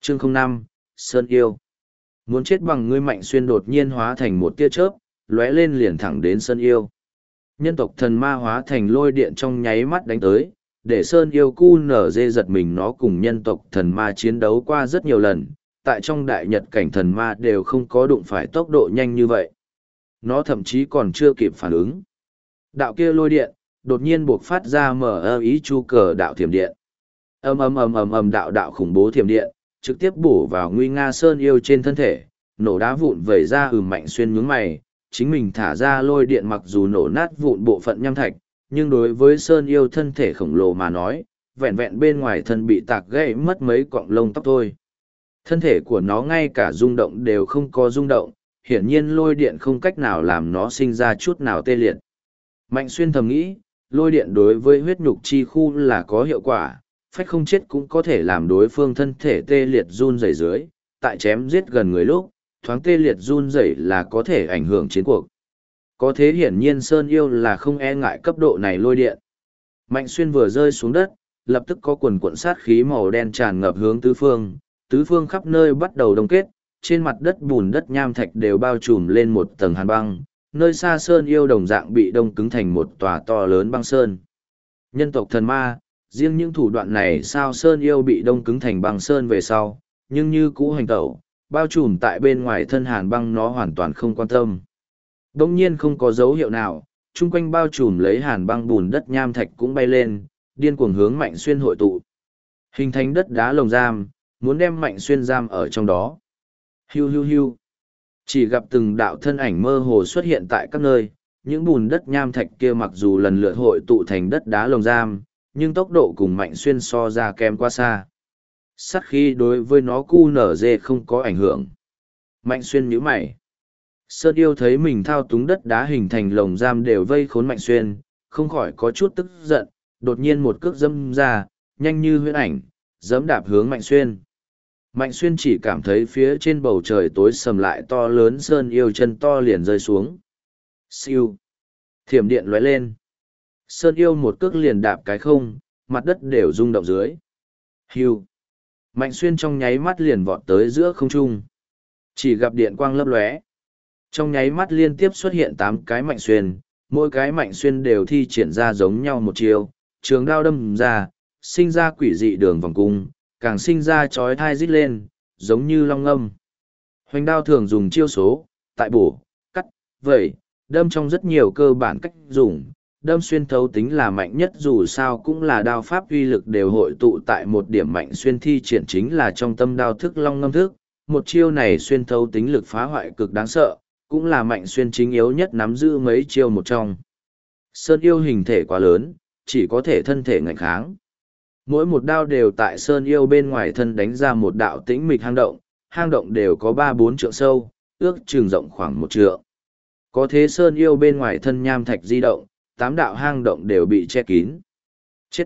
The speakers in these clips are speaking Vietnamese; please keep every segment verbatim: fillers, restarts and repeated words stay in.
Chương không năm, Sơn Yêu. Muốn chết bằng ngươi. Mạnh Xuyên đột nhiên hóa thành một tia chớp, lóe lên liền thẳng đến Sơn Yêu. Nhân tộc thần ma hóa thành lôi điện trong nháy mắt đánh tới, để Sơn Yêu cu nở dê giật mình. Nó cùng nhân tộc thần ma chiến đấu qua rất nhiều lần, tại trong đại nhật cảnh thần ma đều không có đụng phải tốc độ nhanh như vậy. Nó thậm chí còn chưa kịp phản ứng. Đạo kia lôi điện, đột nhiên buộc phát ra mở ơ ý chu cờ đạo thiểm điện. Ầm ầm ầm ầm ầm đạo đạo khủng bố thiểm điện, trực tiếp bổ vào nguy nga Sơn Yêu trên thân thể, nổ đá vụn vẩy ra. Ừ Mạnh Xuyên nhướng mày, chính mình thả ra lôi điện mặc dù nổ nát vụn bộ phận nham thạch, nhưng đối với Sơn Yêu thân thể khổng lồ mà nói, vẹn vẹn bên ngoài thân bị tạc gãy mất mấy cọng lông tóc thôi. Thân thể của nó ngay cả rung động đều không có rung động, hiển nhiên lôi điện không cách nào làm nó sinh ra chút nào tê liệt. Mạnh Xuyên thầm nghĩ, lôi điện đối với huyết nhục chi khu là có hiệu quả, phách không chết cũng có thể làm đối phương thân thể tê liệt run rẩy dưới, tại chém giết gần người lúc, thoáng tê liệt run rẩy là có thể ảnh hưởng chiến cuộc. Có thế hiển nhiên Sơn Yêu là không e ngại cấp độ này lôi điện. Mạnh Xuyên vừa rơi xuống đất, lập tức có quần cuộn sát khí màu đen tràn ngập hướng tứ phương, tứ phương khắp nơi bắt đầu đông kết, trên mặt đất bùn đất nham thạch đều bao trùm lên một tầng hàn băng, nơi xa Sơn Yêu đồng dạng bị đông cứng thành một tòa to lớn băng sơn. Nhân tộc thần ma, riêng những thủ đoạn này sao Sơn Yêu bị đông cứng thành băng sơn về sau, nhưng như cũ hành tẩu, bao trùm tại bên ngoài thân hàn băng nó hoàn toàn không quan tâm. Đông nhiên không có dấu hiệu nào, chung quanh bao trùm lấy hàn băng bùn đất nham thạch cũng bay lên, điên cuồng hướng Mạnh Xuyên hội tụ. Hình thành đất đá lồng giam, muốn đem Mạnh Xuyên giam ở trong đó. Hiu hiu hiu. Chỉ gặp từng đạo thân ảnh mơ hồ xuất hiện tại các nơi, những bùn đất nham thạch kia mặc dù lần lượt hội tụ thành đất đá lồng giam, nhưng tốc độ cùng Mạnh Xuyên so ra kém quá xa. Sát khí đối với nó cu nở dê không có ảnh hưởng. Mạnh Xuyên nhíu mày. Sơn Yêu thấy mình thao túng đất đá hình thành lồng giam đều vây khốn Mạnh Xuyên, không khỏi có chút tức giận, đột nhiên một cước dâm ra, nhanh như huyễn ảnh, giẫm đạp hướng Mạnh Xuyên. Mạnh Xuyên chỉ cảm thấy phía trên bầu trời tối sầm lại to lớn. Sơn Yêu chân to liền rơi xuống. Siêu. Thiểm điện lóe lên. Sơn Yêu một cước liền đạp cái không, mặt đất đều rung động dưới. Hiu. Mạnh Xuyên trong nháy mắt liền vọt tới giữa không trung. Chỉ gặp điện quang lấp lóe. Trong nháy mắt liên tiếp xuất hiện tám cái Mạnh Xuyên, mỗi cái Mạnh Xuyên đều thi triển ra giống nhau một chiều, trường đao đâm ra, sinh ra quỷ dị đường vòng cung, càng sinh ra chói thai rít lên, giống như long ngâm. Hoành đao thường dùng chiêu số, tại bổ, cắt, vẩy, đâm trong rất nhiều cơ bản cách dùng, đâm xuyên thấu tính là mạnh nhất dù sao cũng là đao pháp uy lực đều hội tụ tại một điểm. Mạnh Xuyên thi triển chính là trong tâm đao thức long ngâm thức, một chiêu này xuyên thấu tính lực phá hoại cực đáng sợ, cũng là Mạnh Xuyên chính yếu nhất nắm giữ mấy chiêu một trong. Sơn Yêu hình thể quá lớn, chỉ có thể thân thể ngạnh kháng. Mỗi một đao đều tại Sơn Yêu bên ngoài thân đánh ra một đạo tĩnh mịch hang động, hang động đều có ba bốn trượng sâu, ước chừng rộng khoảng một trượng. Có thế Sơn Yêu bên ngoài thân nham thạch di động, tám đạo hang động đều bị che kín. Chết!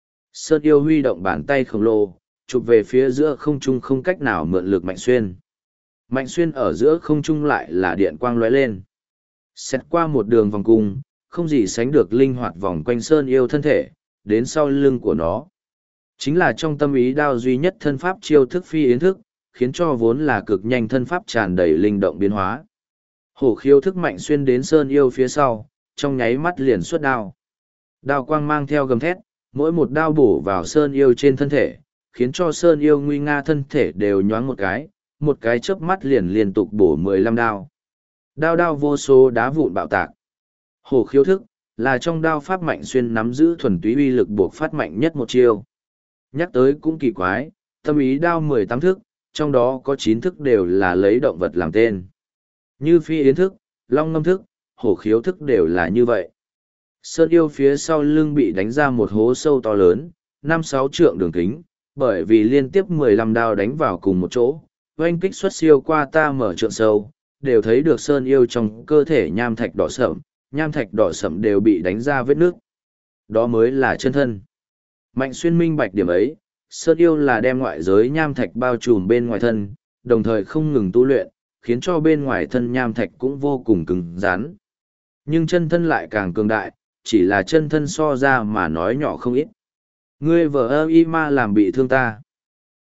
Sơn Yêu huy động bàn tay khổng lồ, chụp về phía giữa không trung không cách nào mượn lực Mạnh Xuyên. Mạnh Xuyên ở giữa không trung lại là điện quang lóe lên. Xét qua một đường vòng cung, không gì sánh được linh hoạt vòng quanh Sơn Yêu thân thể, đến sau lưng của nó. Chính là trong tâm ý đao duy nhất thân pháp chiêu thức phi yến thức, khiến cho vốn là cực nhanh thân pháp tràn đầy linh động biến hóa. Hổ khiêu thức Mạnh Xuyên đến Sơn Yêu phía sau, trong nháy mắt liền xuất đao. Đao quang mang theo gầm thét, mỗi một đao bổ vào Sơn Yêu trên thân thể, khiến cho Sơn Yêu nguy nga thân thể đều nhoáng một cái, một cái chớp mắt liền liên tục bổ mười lăm đao. Đao đao vô số đá vụn bạo tạc. Hổ khiêu thức là trong đao pháp Mạnh Xuyên nắm giữ thuần túy uy lực buộc phát mạnh nhất một chiêu. Nhắc tới cũng kỳ quái, tâm ý đao mười tám thức, trong đó có chín thức đều là lấy động vật làm tên. Như phi yến thức, long ngâm thức, hổ khiếu thức đều là như vậy. Sơn Yêu phía sau lưng bị đánh ra một hố sâu to lớn, năm sáu trượng đường kính, bởi vì liên tiếp mười lăm đao đánh vào cùng một chỗ, oanh kích xuất siêu qua ta mở trượng sâu, đều thấy được Sơn Yêu trong cơ thể nham thạch đỏ sậm, nham thạch đỏ sậm đều bị đánh ra vết nước. Đó mới là chân thân. Mạnh Xuyên minh bạch điểm ấy, Sơn Yêu là đem ngoại giới nham thạch bao trùm bên ngoài thân, đồng thời không ngừng tu luyện, khiến cho bên ngoài thân nham thạch cũng vô cùng cứng rắn. Nhưng chân thân lại càng cường đại, chỉ là chân thân so ra mà nói nhỏ không ít. Ngươi vợ ơ y ma làm bị thương ta.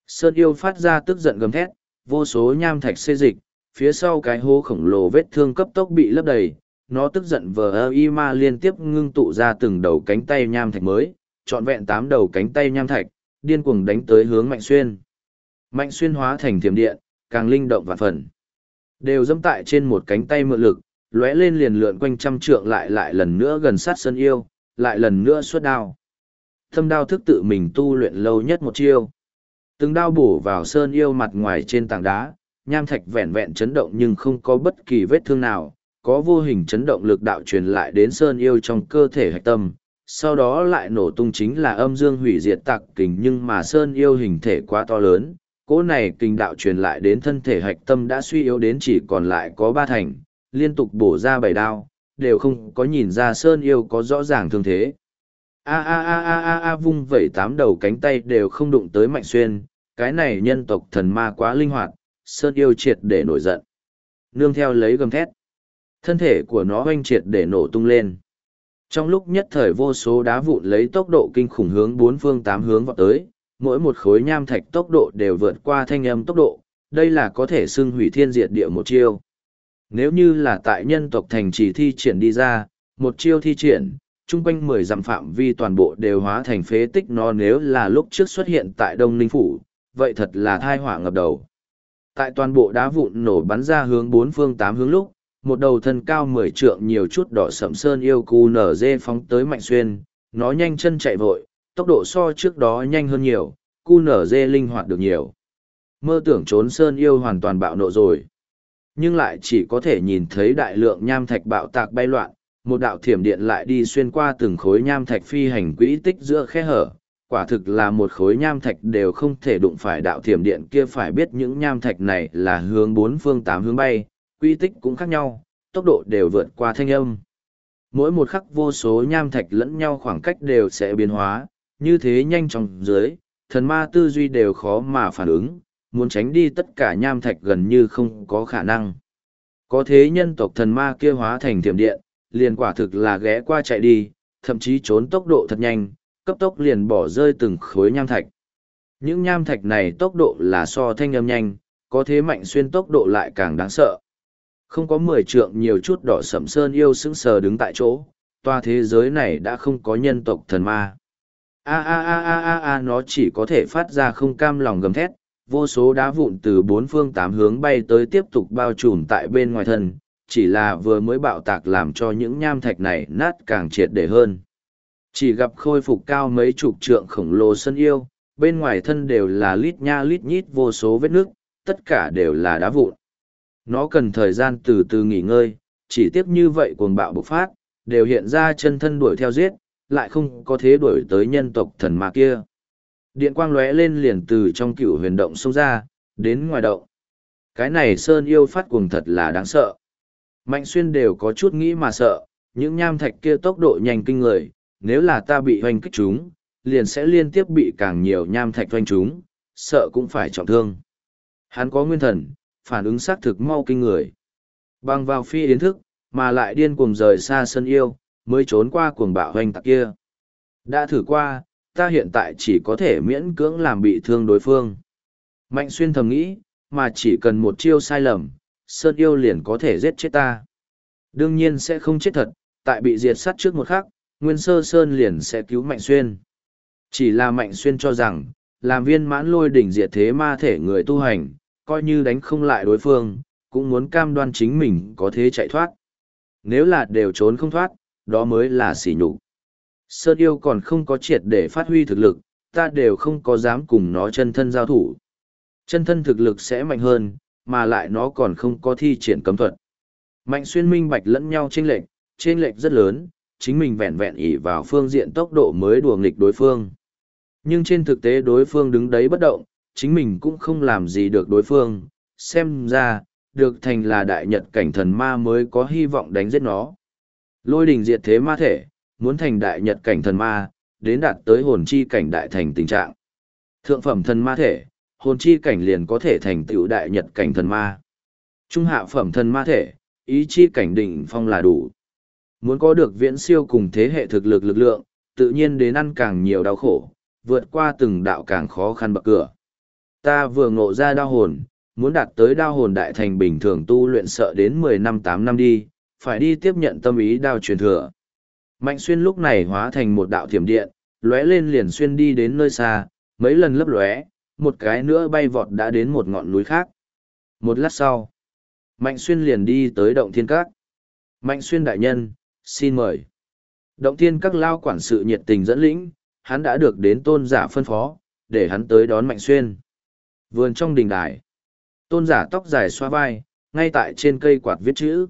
Sơn yêu phát ra tức giận gầm thét, vô số nham thạch xê dịch, phía sau cái hố khổng lồ vết thương cấp tốc bị lấp đầy, nó tức giận vờ ơ y ma liên tiếp ngưng tụ ra từng đầu cánh tay nham thạch mới, trọn vẹn tám đầu cánh tay nham thạch, điên cuồng đánh tới hướng Mạnh Xuyên. Mạnh Xuyên hóa thành thiểm điện, càng linh động vạn phần. Đều dẫm tại trên một cánh tay mượn lực, lóe lên liền lượn quanh trăm trượng lại lại lần nữa gần sát Sơn yêu, lại lần nữa xuất đao. Thâm đao thức tự mình tu luyện lâu nhất một chiêu. Từng đao bổ vào Sơn yêu mặt ngoài trên tảng đá, nham thạch vẹn vẹn chấn động nhưng không có bất kỳ vết thương nào, có vô hình chấn động lực đạo truyền lại đến Sơn yêu trong cơ thể hạch tâm, sau đó lại nổ tung chính là âm dương hủy diệt tạc kình, nhưng mà Sơn yêu hình thể quá to lớn, cỗ này kình đạo truyền lại đến thân thể hạch tâm đã suy yếu đến chỉ còn lại có ba thành, liên tục bổ ra bảy đao, đều không có nhìn ra Sơn yêu có rõ ràng thương thế. A a a a a a vung vẩy tám đầu cánh tay đều không đụng tới Mạnh Xuyên, cái này nhân tộc thần ma quá linh hoạt, Sơn yêu triệt để nổi giận. Nương theo lấy gầm thét, thân thể của nó oanh triệt để nổ tung lên. Trong lúc nhất thời vô số đá vụn lấy tốc độ kinh khủng hướng bốn phương tám hướng vọt tới, mỗi một khối nham thạch tốc độ đều vượt qua thanh âm tốc độ, đây là có thể xưng hủy thiên diệt địa một chiêu. Nếu như là tại nhân tộc thành trì thi triển đi ra, một chiêu thi triển, chung quanh mười dặm phạm vi toàn bộ đều hóa thành phế tích, nó nếu là lúc trước xuất hiện tại Đông Ninh Phủ, vậy thật là thai họa ngập đầu. Tại toàn bộ đá vụn nổ bắn ra hướng bốn phương tám hướng lúc, một đầu thân cao mười trượng nhiều chút đỏ sẫm Sơn yêu cu nở dê phóng tới Mạnh Xuyên, nó nhanh chân chạy vội, tốc độ so trước đó nhanh hơn nhiều, cu nở dê linh hoạt được nhiều. Mơ tưởng trốn Sơn yêu hoàn toàn bạo nộ rồi. Nhưng lại chỉ có thể nhìn thấy đại lượng nham thạch bạo tạc bay loạn, một đạo thiểm điện lại đi xuyên qua từng khối nham thạch phi hành quỹ tích giữa khe hở. Quả thực là một khối nham thạch đều không thể đụng phải đạo thiểm điện kia, phải biết những nham thạch này là hướng bốn phương tám hướng bay, quy tích cũng khác nhau, tốc độ đều vượt qua thanh âm. Mỗi một khắc vô số nham thạch lẫn nhau khoảng cách đều sẽ biến hóa, như thế nhanh chóng dưới, thần ma tư duy đều khó mà phản ứng, muốn tránh đi tất cả nham thạch gần như không có khả năng. Có thế nhân tộc thần ma kia hóa thành thiểm điện, liền quả thực là ghé qua chạy đi, thậm chí trốn tốc độ thật nhanh, cấp tốc liền bỏ rơi từng khối nham thạch. Những nham thạch này tốc độ là so thanh âm nhanh, có thế Mạnh Xuyên tốc độ lại càng đáng sợ. Không có mười trượng nhiều chút đỏ sẫm Sơn yêu sững sờ đứng tại chỗ, toa thế giới này đã không có nhân tộc thần ma. A a a a a a nó chỉ có thể phát ra không cam lòng gầm thét, vô số đá vụn từ bốn phương tám hướng bay tới tiếp tục bao trùm tại bên ngoài thân, chỉ là vừa mới bạo tạc làm cho những nham thạch này nát càng triệt để hơn. Chỉ gặp khôi phục cao mấy chục trượng khổng lồ Sơn yêu, bên ngoài thân đều là lít nha lít nhít vô số vết nước, tất cả đều là đá vụn. Nó cần thời gian từ từ nghỉ ngơi, chỉ tiếp như vậy cuồng bạo bộc phát, đều hiện ra chân thân đuổi theo giết, lại không có thế đuổi tới nhân tộc thần ma kia. Điện quang lóe lên liền từ trong cựu huyền động xông ra, đến ngoài động. Cái này Sơn yêu phát cuồng thật là đáng sợ. Mạnh Xuyên đều có chút nghĩ mà sợ, những nham thạch kia tốc độ nhanh kinh người, nếu là ta bị hoành kích chúng, liền sẽ liên tiếp bị càng nhiều nham thạch hoành chúng, sợ cũng phải trọng thương. Hắn có nguyên thần, phản ứng xác thực mau kinh người. Bằng vào phi yến thức, mà lại điên cuồng rời xa Sơn yêu, mới trốn qua cuồng bạo hoành tạc kia. Đã thử qua, ta hiện tại chỉ có thể miễn cưỡng làm bị thương đối phương. Mạnh Xuyên thầm nghĩ, mà chỉ cần một chiêu sai lầm, Sơn yêu liền có thể giết chết ta. Đương nhiên sẽ không chết thật, tại bị diệt sát trước một khắc, Nguyên Sơ Sơn liền sẽ cứu Mạnh Xuyên. Chỉ là Mạnh Xuyên cho rằng, làm viên mãn lôi đỉnh diệt thế ma thể người tu hành, coi như đánh không lại đối phương, cũng muốn cam đoan chính mình có thể chạy thoát. Nếu là đều trốn không thoát, đó mới là sỉ nhục. Sơn yêu còn không có triệt để phát huy thực lực, ta đều không có dám cùng nó chân thân giao thủ. Chân thân thực lực sẽ mạnh hơn, mà lại nó còn không có thi triển cấm thuật. Mạnh Xuyên minh bạch lẫn nhau chênh lệch, chênh lệch rất lớn, chính mình vẹn vẹn ỷ vào phương diện tốc độ mới đùa nghịch đối phương. Nhưng trên thực tế đối phương đứng đấy bất động, chính mình cũng không làm gì được đối phương, xem ra, được thành là đại nhật cảnh thần ma mới có hy vọng đánh giết nó. Lôi đình diệt thế ma thể, muốn thành đại nhật cảnh thần ma, đến đạt tới hồn chi cảnh đại thành tình trạng. Thượng phẩm thần ma thể, hồn chi cảnh liền có thể thành tựu đại nhật cảnh thần ma. Trung hạ phẩm thần ma thể, ý chi cảnh đỉnh phong là đủ. Muốn có được viễn siêu cùng thế hệ thực lực lực lượng, tự nhiên đến ăn càng nhiều đau khổ, vượt qua từng đạo càng khó khăn bậc cửa. Ta vừa ngộ ra đao hồn, muốn đạt tới đao hồn đại thành bình thường tu luyện sợ đến mười năm tám năm đi, phải đi tiếp nhận tâm ý đao truyền thừa. Mạnh Xuyên lúc này hóa thành một đạo thiểm điện, lóe lên liền xuyên đi đến nơi xa, mấy lần lấp lóe, một cái nữa bay vọt đã đến một ngọn núi khác. Một lát sau, Mạnh Xuyên liền đi tới động thiên các. Mạnh Xuyên đại nhân, xin mời. Động thiên các lao quản sự nhiệt tình dẫn lĩnh, hắn đã được đến tôn giả phân phó, để hắn tới đón Mạnh Xuyên. Vườn trong đình đài, tôn giả tóc dài xoa vai, ngay tại trên cây quạt viết chữ.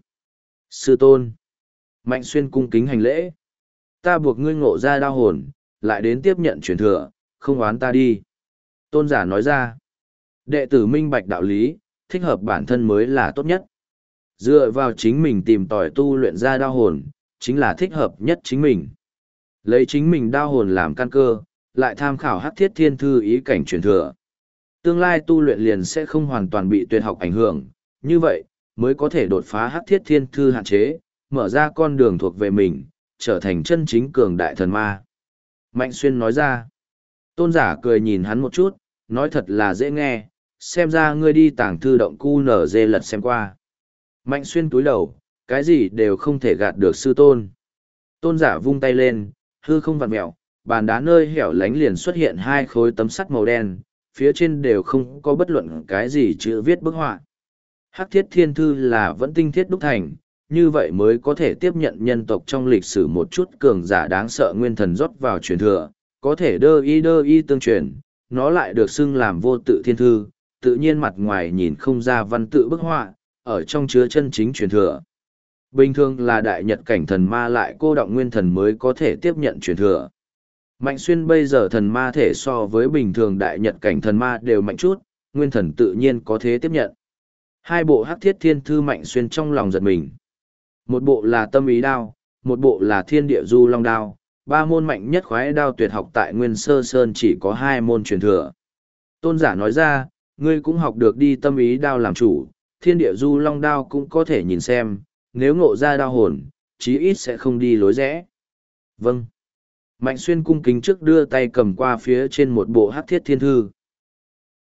Sư tôn. Mạnh Xuyên cung kính hành lễ. Ta buộc ngươi ngộ ra đao hồn, lại đến tiếp nhận truyền thừa, không oán ta đi. Tôn giả nói ra. Đệ tử minh bạch đạo lý, thích hợp bản thân mới là tốt nhất. Dựa vào chính mình tìm tòi tu luyện ra đao hồn, chính là thích hợp nhất chính mình. Lấy chính mình đao hồn làm căn cơ, lại tham khảo hắc thiết thiên thư ý cảnh truyền thừa. Tương lai tu luyện liền sẽ không hoàn toàn bị tuyệt học ảnh hưởng, như vậy, mới có thể đột phá hắc thiết thiên thư hạn chế, mở ra con đường thuộc về mình, trở thành chân chính cường đại thần ma. Mạnh Xuyên nói ra. Tôn giả cười nhìn hắn một chút, nói thật là dễ nghe, xem ra ngươi đi tàng thư động cu nở dê lật xem qua. Mạnh Xuyên túi đầu, cái gì đều không thể gạt được sư tôn. Tôn giả vung tay lên, hư không vặn mẹo, bàn đá nơi hẻo lánh liền xuất hiện hai khối tấm sắt màu đen, phía trên đều không có bất luận cái gì chữ viết bức họa. Hắc thiết thiên thư là vẫn tinh thiết đúc thành, như vậy mới có thể tiếp nhận nhân tộc trong lịch sử một chút cường giả đáng sợ nguyên thần rót vào truyền thừa, có thể đơ y đơ y tương truyền, nó lại được xưng làm vô tự thiên thư, tự nhiên mặt ngoài nhìn không ra văn tự bức họa, ở trong chứa chân chính truyền thừa. Bình thường là đại nhật cảnh thần ma lại cô động nguyên thần mới có thể tiếp nhận truyền thừa. Mạnh Xuyên bây giờ thần ma thể so với bình thường đại nhật cảnh thần ma đều mạnh chút, nguyên thần tự nhiên có thể tiếp nhận. Hai bộ hắc thiết thiên thư Mạnh Xuyên trong lòng giật mình. Một bộ là tâm ý đao, một bộ là thiên địa du long đao, ba môn mạnh nhất khoái đao tuyệt học tại Nguyên Sơ Sơn chỉ có hai môn truyền thừa. Tôn giả nói ra, ngươi cũng học được đi tâm ý đao làm chủ, thiên địa du long đao cũng có thể nhìn xem, nếu ngộ ra đao hồn, chí ít sẽ không đi lối rẽ. Vâng. Mạnh Xuyên cung kính trước đưa tay cầm qua phía trên một bộ hắc thiết thiên thư.